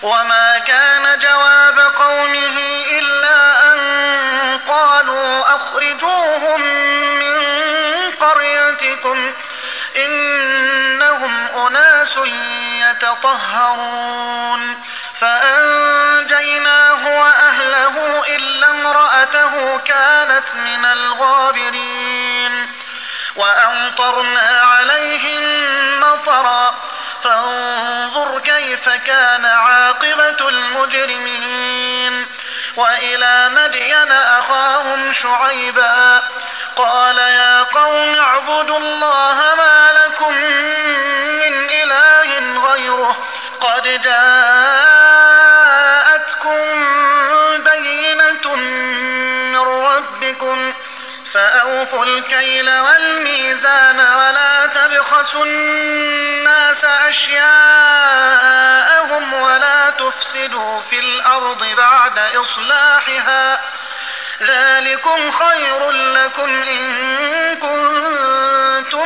وما كان جواب قومه إلا أن قالوا أخرجوهم من قريتكم إنهم أناس يتطهرون فأنجيناه وأهله إلا امرأته كانت من الغابرين وأمطرنا عليهم مطرا فانظر كيف كان عاقبة المجرمين وإلى مدين أخاهم شعيبا قال يا قوم اعبدوا الله ما لكم من إله غيره قد جاءتكم بينة من ربكم فأوفوا الكيل والميزان ولا تبخسوا الناس أشياءهم ولا تفسدوا في الأرض بعد إصلاحها ذلكم خير لكم إن كنتم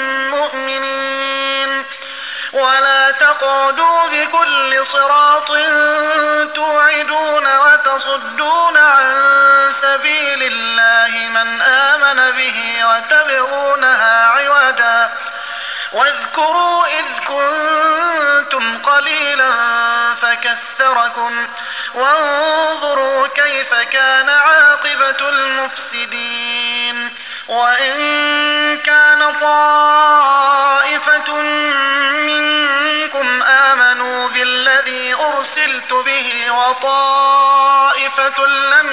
مؤمنين ولا تقعدوا بكل صراط توعدون وتصدون عن سبيل الله من آمن به وتبغونها عوجا واذكروا إذ كنتم قليلا فكثركم وانظروا كيف كان عاقبة المفسدين وإن كان طائفة منكم آمنوا بالذي أرسلت به وطائفة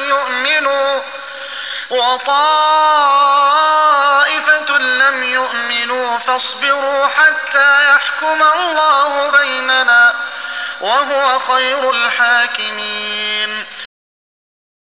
لم يؤمنوا فاصبروا حتى يحكم الله بيننا وهو خير الحاكمين